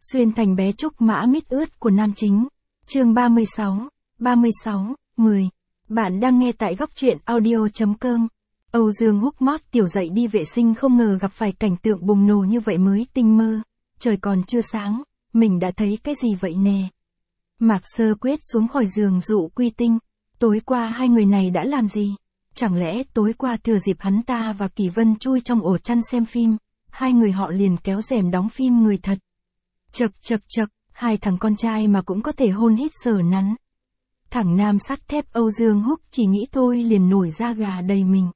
Xuyên thành bé trúc mã mít ướt của nam chính. Chương 36, 10. Bạn đang nghe tại góc truyện audio.com. Âu Dương Húc mót tiểu dậy đi vệ sinh không ngờ gặp phải cảnh tượng bùng nổ như vậy mới tinh mơ. Trời còn chưa sáng, mình đã thấy cái gì vậy nè? Mạc Sơ Quyết xuống khỏi giường dụ Quy Tinh. Tối qua hai người này đã làm gì? Chẳng lẽ tối qua thừa dịp hắn ta và Kỳ Vân chui trong ổ chăn xem phim, hai người họ liền kéo rèm đóng phim người thật. Chậc, hai thằng con trai mà cũng có thể hôn hít sờ nắn. Thằng nam sắt thép Âu Dương Húc chỉ nghĩ thôi liền nổi da gà đầy mình.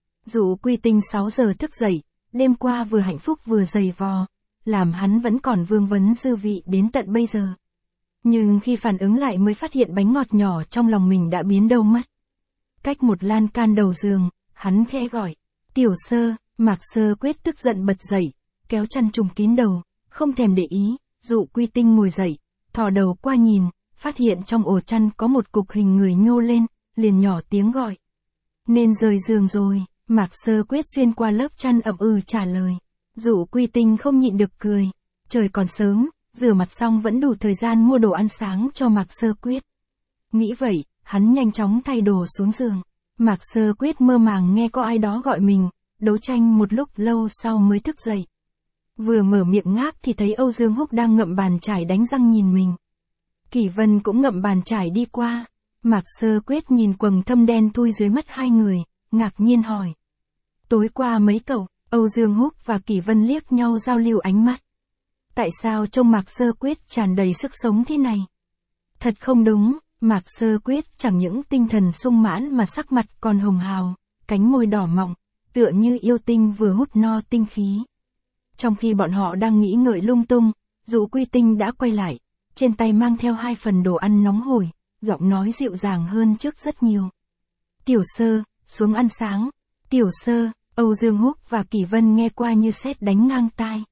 Dụ Quy Tinh 6 giờ thức dậy, đêm qua vừa hạnh phúc vừa dày vò, làm hắn vẫn còn vương vấn dư vị đến tận bây giờ. Nhưng khi phản ứng lại mới phát hiện bánh ngọt nhỏ trong lòng mình đã biến đâu mất. Cách một lan can đầu giường, hắn khẽ gọi, Tiểu Sơ. Mạc Sơ Quyết tức giận bật dậy, kéo chăn trùm kín đầu, không thèm để ý. Dụ Quy Tinh ngồi dậy, thò đầu qua nhìn, phát hiện trong ổ chăn có một cục hình người nhô lên, liền nhỏ tiếng gọi. Nên rời giường rồi. Mạc Sơ Quyết xuyên qua lớp chăn ậm trả lời. Dụ Quy Tinh không nhịn được cười. Trời còn sớm, rửa mặt xong vẫn đủ thời gian mua đồ ăn sáng cho Mạc Sơ Quyết. Nghĩ vậy, hắn nhanh chóng thay đồ xuống giường. Mạc Sơ Quyết mơ màng nghe có ai đó gọi mình, đấu tranh một lúc lâu sau mới thức dậy. Vừa mở miệng ngáp thì thấy Âu Dương Húc đang ngậm bàn chải đánh răng nhìn mình. Kỳ Vân cũng ngậm bàn chải đi qua. Mạc Sơ Quyết nhìn quầng thâm đen thui dưới mắt hai người, ngạc nhiên hỏi. Tối qua mấy cậu? Âu Dương Húc và Kỳ Vân liếc nhau giao lưu ánh mắt. Tại sao trông Mạc Sơ Quyết tràn đầy sức sống thế này? Thật không đúng, Mạc Sơ Quyết chẳng những tinh thần sung mãn mà sắc mặt còn hồng hào, cánh môi đỏ mọng, tựa như yêu tinh vừa hút no tinh khí. Trong khi bọn họ đang nghĩ ngợi lung tung, Dụ Quy Tinh đã quay lại, trên tay mang theo 2 phần đồ ăn nóng hổi, giọng nói dịu dàng hơn trước rất nhiều. Tiểu Sơ, xuống ăn sáng. Tiểu Sơ. Âu Dương Húc và Kỳ Vân nghe qua như sét đánh ngang tai.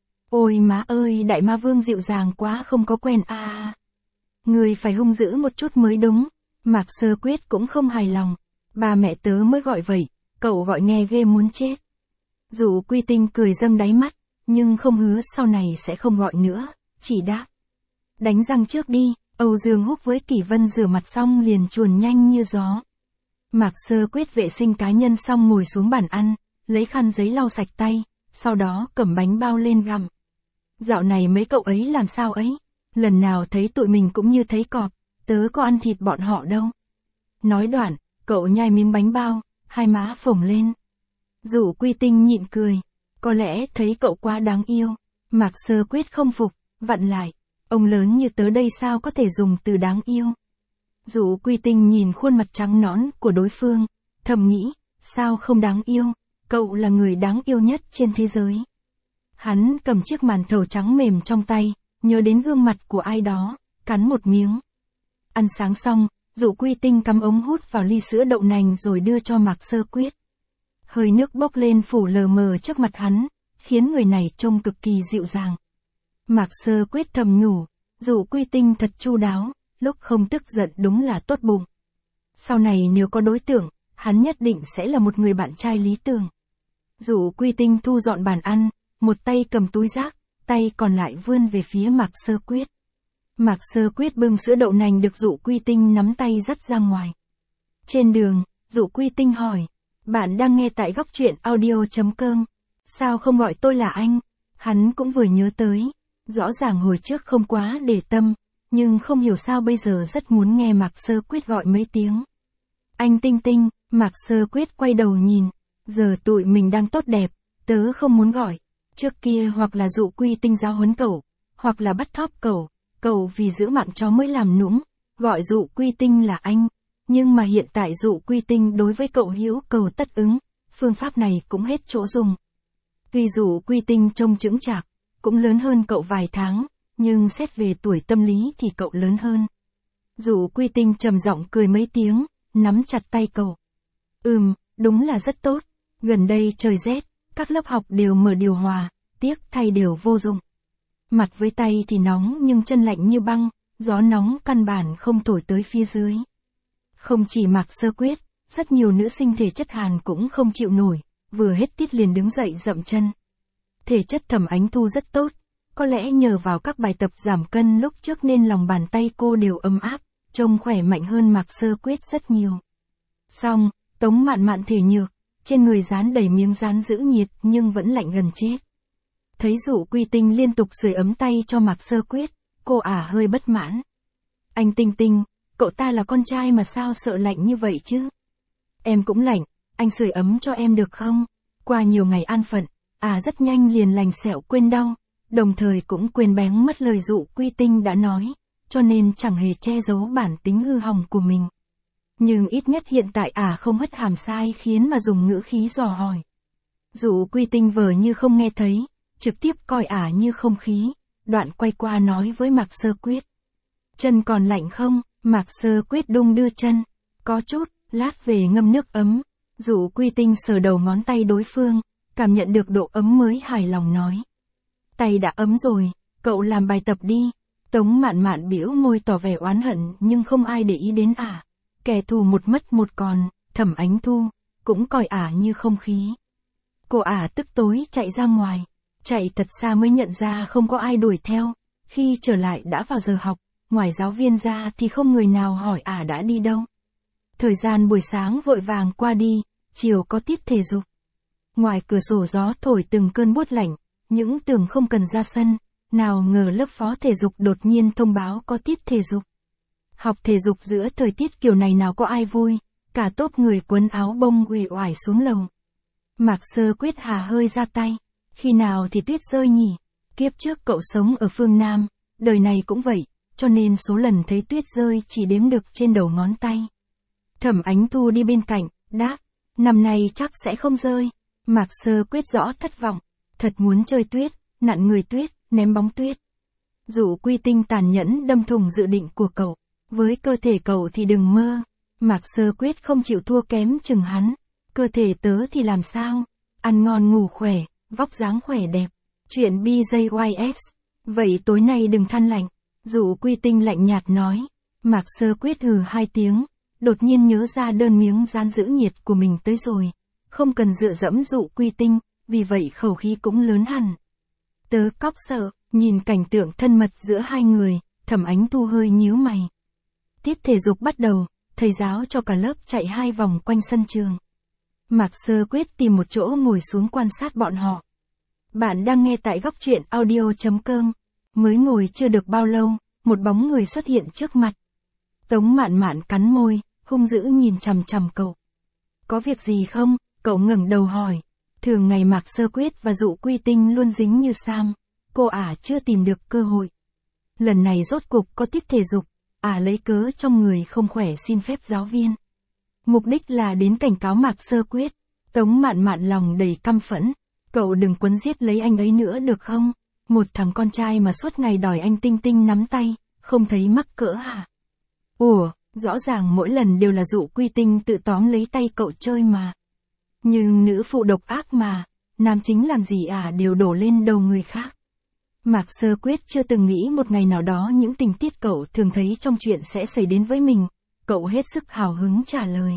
Ôi má ơi, đại ma vương dịu dàng quá không có quen à. Người phải hung dữ một chút mới đúng. Mạc Sơ Quyết cũng không hài lòng. Ba mẹ tớ mới gọi vậy, cậu gọi nghe ghê muốn chết. Dụ Quy Tinh cười dâng đáy mắt, nhưng không hứa sau này sẽ không gọi nữa, chỉ đáp. Đánh răng trước đi. Âu Dương Húc với Kỳ Vân rửa mặt xong liền chuồn nhanh như gió. Mạc Sơ Quyết vệ sinh cá nhân xong ngồi xuống bàn ăn, lấy khăn giấy lau sạch tay, sau đó cầm bánh bao lên gặm. Dạo này mấy cậu ấy làm sao ấy? Lần nào thấy tụi mình cũng như thấy cọp, tớ có ăn thịt bọn họ đâu. Nói đoạn, cậu nhai miếng bánh bao, hai má phồng lên. Dụ Quy Tinh nhịn cười, có lẽ thấy cậu quá đáng yêu. Mạc Sơ Quyết không phục, vặn lại, ông lớn như tớ đây sao có thể dùng từ đáng yêu. Dụ Quy Tinh nhìn khuôn mặt trắng nõn của đối phương, thầm nghĩ, sao không đáng yêu, cậu là người đáng yêu nhất trên thế giới. Hắn cầm chiếc màn thầu trắng mềm trong tay, nhớ đến gương mặt của ai đó, cắn một miếng. Ăn sáng xong, Dụ Quy Tinh cắm ống hút vào ly sữa đậu nành rồi đưa cho Mạc Sơ Quyết. Hơi nước bốc lên phủ lờ mờ trước mặt hắn, khiến người này trông cực kỳ dịu dàng. Mạc Sơ Quyết thầm nhủ, Dụ Quy Tinh thật chu đáo, lúc không tức giận đúng là tốt bụng. Sau này nếu có đối tượng, hắn nhất định sẽ là một người bạn trai lý tưởng. Dụ Quy Tinh thu dọn bàn ăn, một tay cầm túi rác, tay còn lại vươn về phía Mạc Sơ Quyết. Mạc Sơ Quyết bưng sữa đậu nành được Dụ Quy Tinh nắm tay dắt ra ngoài. Trên đường, Dụ Quy Tinh hỏi, bạn đang nghe tại góc truyện audio.com, sao không gọi tôi là anh? Hắn cũng vừa nhớ tới, rõ ràng hồi trước không quá để tâm, nhưng không hiểu sao bây giờ rất muốn nghe Mạc Sơ Quyết gọi mấy tiếng. Anh Tinh Tinh. Mạc Sơ Quyết quay đầu nhìn, giờ tụi mình đang tốt đẹp, tớ không muốn gọi. Trước kia hoặc là Dụ Quy Tinh giáo huấn cậu, hoặc là bắt thóp cậu vì giữ mạng chó mới làm nũng, gọi Dụ Quy Tinh là anh. Nhưng mà hiện tại Dụ Quy Tinh đối với cậu hữu cầu tất ứng, phương pháp này cũng hết chỗ dùng. Tuy Dụ Quy Tinh trông chững chạc, cũng lớn hơn cậu vài tháng, nhưng xét về tuổi tâm lý thì cậu lớn hơn. Dụ Quy Tinh trầm giọng cười mấy tiếng, nắm chặt tay cậu. Đúng là rất tốt. Gần đây trời rét, các lớp học đều mở điều hòa, tiếc thay đều vô dụng. Mặt với tay thì nóng nhưng chân lạnh như băng, gió nóng căn bản không thổi tới phía dưới. Không chỉ Mạc Sơ Quyết, rất nhiều nữ sinh thể chất hàn cũng không chịu nổi, vừa hết tiết liền đứng dậy dậm chân. Thể chất Thẩm Ánh Thu rất tốt, Có lẽ nhờ vào các bài tập giảm cân lúc trước nên lòng bàn tay cô đều ấm áp, trông khỏe mạnh hơn Mạc Sơ Quyết rất nhiều. Xong, Tống Mạn Mạn thể nhược, trên người dán đầy miếng dán giữ nhiệt nhưng vẫn lạnh gần chết. Thấy Dụ Quy Tinh liên tục sưởi ấm tay cho Mạc Sơ Quyết, cô hơi bất mãn. Anh Tinh Tinh, cậu ta là con trai mà sao sợ lạnh như vậy chứ? Em cũng lạnh, anh sưởi ấm cho em được không? Qua nhiều ngày an phận, rất nhanh liền lành sẹo quên đau, đồng thời cũng quên bén mất lời Dụ Quy Tinh đã nói, cho nên chẳng hề che giấu bản tính hư hỏng của mình. Nhưng ít nhất hiện tại không hất hàm sai khiến mà dùng ngữ khí dò hỏi. Dụ Quy Tinh vờ như không nghe thấy, trực tiếp coi như không khí, đoạn quay qua nói với Mạc Sơ Quyết. Chân còn lạnh không? Mạc Sơ Quyết đung đưa chân. Có chút, lát về ngâm nước ấm. Dụ Quy Tinh sờ đầu ngón tay đối phương, cảm nhận được độ ấm mới hài lòng nói. Tay đã ấm rồi, cậu làm bài tập đi. Tống Mạn Mạn bĩu môi tỏ vẻ oán hận nhưng không ai để ý đến Kẻ thù một mất một còn, Thẩm Ánh Thu, cũng coi như không khí. Cô tức tối chạy ra ngoài, chạy thật xa mới nhận ra không có ai đuổi theo. Khi trở lại đã vào giờ học, ngoài giáo viên ra thì không người nào hỏi đã đi đâu. Thời gian buổi sáng vội vàng qua đi, chiều có tiết thể dục. Ngoài cửa sổ gió thổi từng cơn buốt lạnh, những tưởng không cần ra sân, nào ngờ lớp phó thể dục đột nhiên thông báo có tiết thể dục. Học thể dục giữa thời tiết kiểu này nào có ai vui, cả tốp người quấn áo bông uể oải xuống lầu. Mạc Sơ Quyết hơi ra tay, khi nào thì tuyết rơi nhỉ? Kiếp trước cậu sống ở phương Nam, đời này cũng vậy, cho nên số lần thấy tuyết rơi chỉ đếm được trên đầu ngón tay. Thẩm Ánh Thu đi bên cạnh, đáp, năm nay chắc sẽ không rơi. Mạc Sơ Quyết rõ thất vọng, thật muốn chơi tuyết, nặn người tuyết, ném bóng tuyết. Dụ Quy Tinh tàn nhẫn đâm thủng dự định của cậu, với cơ thể cậu thì đừng mơ. Mạc Sơ Quyết không chịu thua kém chừng hắn, cơ thể tớ thì làm sao? Ăn ngon ngủ khỏe, vóc dáng khỏe đẹp. Chuyện BJYS, vậy tối nay đừng than lạnh. Dụ Quy Tinh lạnh nhạt nói. Mạc Sơ Quyết hai tiếng, đột nhiên nhớ ra đơn miếng dán giữ nhiệt của mình tới rồi. Không cần dựa dẫm Dụ Quy Tinh, vì vậy khẩu khí cũng lớn hẳn. Tớ cóc sợ, nhìn cảnh tượng thân mật giữa hai người, Thẩm Ánh Thu hơi nhíu mày. Tiết thể dục bắt đầu, thầy giáo cho cả lớp chạy 2 vòng quanh sân trường. Mạc Sơ Quyết tìm một chỗ ngồi xuống quan sát bọn họ. Bạn đang nghe tại góc truyện audio.com. Mới ngồi chưa được bao lâu, một bóng người xuất hiện trước mặt. Tống Mạn Mạn cắn môi, hung dữ nhìn chằm chằm cậu. Có việc gì không? Cậu ngẩng đầu hỏi. Thường ngày Mạc Sơ Quyết và Dụ Quy Tinh luôn dính như sam. Cô chưa tìm được cơ hội. Lần này rốt cục có tiết thể dục. Lấy cớ trong người không khỏe xin phép giáo viên. Mục đích là đến cảnh cáo Mạc Sơ Quyết. Tống Mạn Mạn lòng đầy căm phẫn. Cậu đừng quấn giết lấy anh ấy nữa được không? Một thằng con trai mà suốt ngày đòi anh Tinh Tinh nắm tay, không thấy mắc cỡ hả? Ủa, rõ ràng mỗi lần đều là Dụ Quy Tinh tự tóm lấy tay cậu chơi mà. Nhưng nữ phụ độc ác mà, nam chính làm gì đều đổ lên đầu người khác. Mạc Sơ Quyết chưa từng nghĩ một ngày nào đó những tình tiết cậu thường thấy trong chuyện sẽ xảy đến với mình. Cậu hết sức hào hứng trả lời.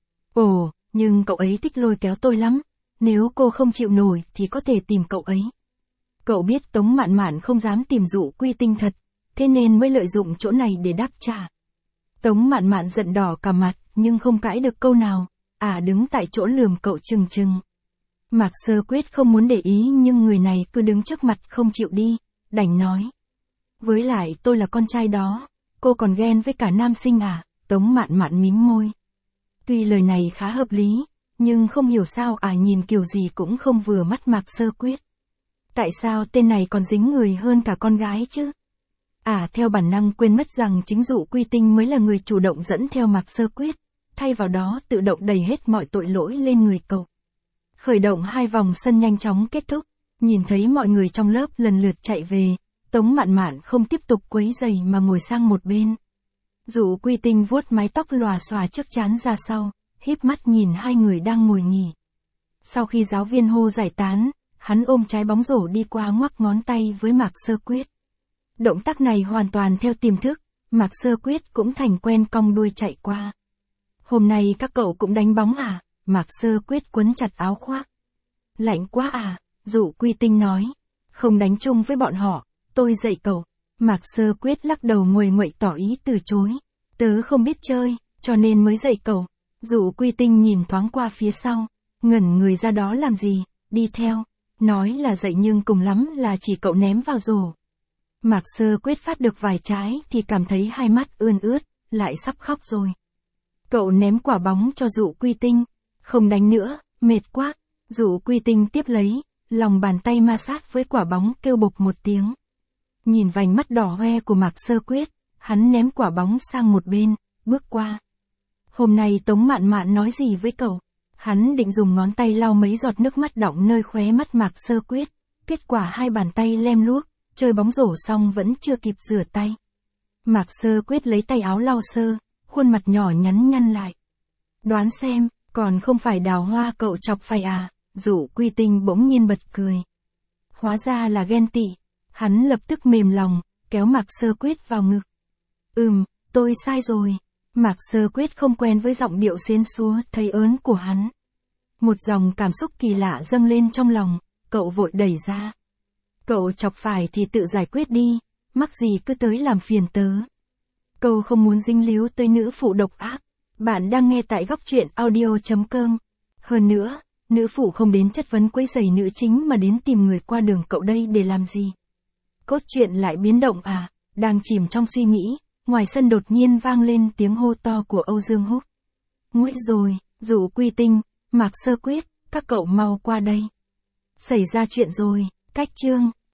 Ồ, nhưng cậu ấy thích lôi kéo tôi lắm. Nếu cô không chịu nổi thì có thể tìm cậu ấy. Cậu biết Tống Mạn Mạn không dám tìm Dụ Quy Tinh thật, thế nên mới lợi dụng chỗ này để đáp trả. Tống Mạn Mạn giận đỏ cả mặt, nhưng không cãi được câu nào. Đứng tại chỗ lườm cậu trừng trừng. Mạc Sơ Quyết không muốn để ý nhưng người này cứ đứng trước mặt không chịu đi, đành nói. Với lại tôi là con trai đó, cô còn ghen với cả nam sinh Tống Mạn Mạn mím môi. Tuy lời này khá hợp lý, nhưng không hiểu sao nhìn kiểu gì cũng không vừa mắt Mạc Sơ Quyết. Tại sao tên này còn dính người hơn cả con gái chứ? Theo bản năng quên mất rằng chính Dụ Quy Tinh mới là người chủ động dẫn theo Mạc Sơ Quyết, thay vào đó tự động đẩy hết mọi tội lỗi lên người cậu. Khởi động 2 vòng sân nhanh chóng kết thúc, nhìn thấy mọi người trong lớp lần lượt chạy về, Tống Mạn Mạn không tiếp tục quấy rầy mà ngồi sang một bên. Dụ Quy Tinh vuốt mái tóc lòa xòa trước trán ra sau, híp mắt nhìn hai người đang ngồi nghỉ. Sau khi giáo viên hô giải tán, hắn ôm trái bóng rổ đi qua ngoắc ngón tay với Mạc Sơ Quyết. Động tác này hoàn toàn theo tiềm thức, Mạc Sơ Quyết cũng thành quen cong đuôi chạy qua. Hôm nay các cậu cũng đánh bóng Mạc Sơ Quyết quấn chặt áo khoác. Lạnh quá Dụ Quy Tinh nói. Không đánh chung với bọn họ, tôi dạy cậu. Mạc Sơ Quyết lắc đầu nguầy nguậy tỏ ý từ chối. Tớ không biết chơi, cho nên mới dạy cậu. Dụ Quy Tinh nhìn thoáng qua phía sau, ngẩn người ra đó làm gì, đi theo. Nói là dạy nhưng cùng lắm là chỉ cậu ném vào rổ. Mạc Sơ Quyết phát được vài trái thì cảm thấy hai mắt ươn ướt, lại sắp khóc rồi. Cậu ném quả bóng cho Dụ Quy Tinh. Không đánh nữa, mệt quá. Dụ Quy Tinh tiếp lấy, lòng bàn tay ma sát với quả bóng kêu bộc một tiếng. Nhìn vành mắt đỏ hoe của Mạc Sơ Quyết, hắn ném quả bóng sang một bên, bước qua. Hôm nay Tống Mạn Mạn nói gì với cậu? Hắn định dùng ngón tay lau mấy giọt nước mắt đọng nơi khóe mắt Mạc Sơ Quyết. Kết quả hai bàn tay lem luốc, chơi bóng rổ xong vẫn chưa kịp rửa tay. Mạc Sơ Quyết lấy tay áo lau sơ, khuôn mặt nhỏ nhắn nhăn lại. Đoán xem, còn không phải Đào Hoa cậu chọc phải à? Dụ Quy Tinh bỗng nhiên bật cười. Hóa ra là ghen tị. Hắn lập tức mềm lòng, kéo Mạc Sơ Quyết vào ngực. Tôi sai rồi. Mạc Sơ Quyết không quen với giọng điệu xến xúa thấy ớn của hắn. Một dòng cảm xúc kỳ lạ dâng lên trong lòng, cậu vội đẩy ra. Cậu chọc phải thì tự giải quyết đi, mắc gì cứ tới làm phiền tớ. Cậu không muốn dính líu tới nữ phụ độc ác. Bạn đang nghe tại góc truyện audio.com. Hơn nữa, nữ phụ không đến chất vấn quấy rầy nữ chính mà đến tìm người qua đường cậu đây để làm gì. Cốt truyện lại biến động à? Đang chìm trong suy nghĩ, ngoài sân đột nhiên vang lên tiếng hô to của Âu Dương Húc. Nguy rồi, Dụ Quy Tinh, Mạc Sơ Quyết, các cậu mau qua đây. Xảy ra chuyện rồi, cách chương.